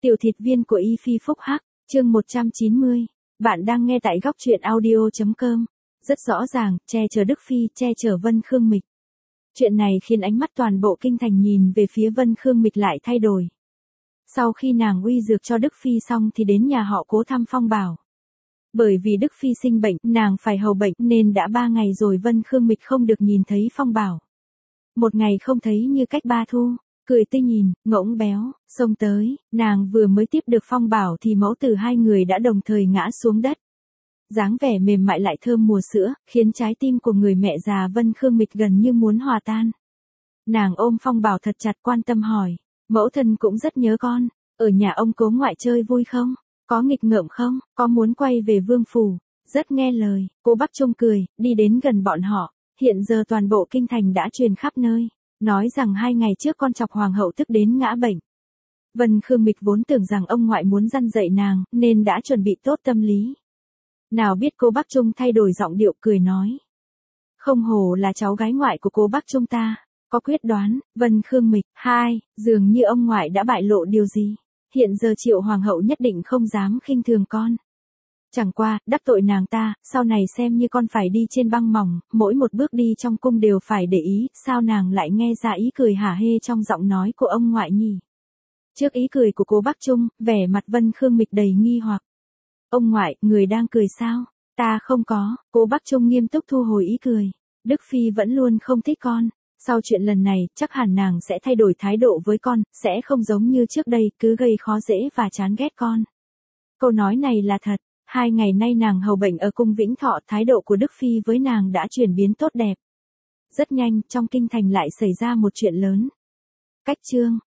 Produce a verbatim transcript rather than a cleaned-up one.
Tiểu thịt viên của Y Phi Phúc Hắc, chương một trăm chín mươi. Bạn đang nghe tại góc truyện audio chấm com. Rất rõ ràng, che chở Đức Phi, che chở Vân Khương Mịch. Chuyện này khiến ánh mắt toàn bộ kinh thành nhìn về phía Vân Khương Mịch lại thay đổi. Sau khi nàng uy dược cho Đức Phi xong thì đến nhà họ Cố thăm Phong Bảo. Bởi vì Đức Phi sinh bệnh, nàng phải hầu bệnh nên đã ba ngày rồi Vân Khương Mịch không được nhìn thấy Phong Bảo. Một ngày không thấy như cách ba thu. Cười tươi nhìn, ngỗng béo, xông tới, nàng vừa mới tiếp được Phong Bảo thì mẫu tử hai người đã đồng thời ngã xuống đất. Dáng vẻ mềm mại lại thơm mùa sữa, khiến trái tim của người mẹ già Vân Khương Mịch gần như muốn hòa tan. Nàng ôm Phong Bảo thật chặt quan tâm hỏi, mẫu thân cũng rất nhớ con, ở nhà ông Cố ngoại chơi vui không? Có nghịch ngợm không? Có muốn quay về vương phủ? Rất nghe lời, Cố Bắc Trung cười, đi đến gần bọn họ, hiện giờ toàn bộ kinh thành đã truyền khắp nơi. Nói rằng hai ngày trước con chọc hoàng hậu tức đến ngã bệnh. Vân Khương Mịch vốn tưởng rằng ông ngoại muốn răn dạy nàng, nên đã chuẩn bị tốt tâm lý. Nào biết Cố Bắc Trung thay đổi giọng điệu cười nói. Không hổ là cháu gái ngoại của Cố Bắc Trung ta, có quyết đoán. Vân Khương Mịch, hai, dường như ông ngoại đã bại lộ điều gì. Hiện giờ Triệu hoàng hậu nhất định không dám khinh thường con. Chẳng qua, đắc tội nàng ta, sau này xem như con phải đi trên băng mỏng, mỗi một bước đi trong cung đều phải để ý, sao nàng lại nghe ra ý cười hả hê trong giọng nói của ông ngoại nhỉ? Trước ý cười của Cố Bắc Trung, vẻ mặt Vân Khương Mịch đầy nghi hoặc. Ông ngoại, người đang cười sao? Ta không có, Cố Bắc Trung nghiêm túc thu hồi ý cười. Đức Phi vẫn luôn không thích con. Sau chuyện lần này, chắc hẳn nàng sẽ thay đổi thái độ với con, sẽ không giống như trước đây, cứ gây khó dễ và chán ghét con. Câu nói này là thật. Hai ngày nay nàng hầu bệnh ở cung Vĩnh Thọ, thái độ của Đức Phi với nàng đã chuyển biến tốt đẹp. Rất nhanh, trong kinh thành lại xảy ra một chuyện lớn. Cách chương,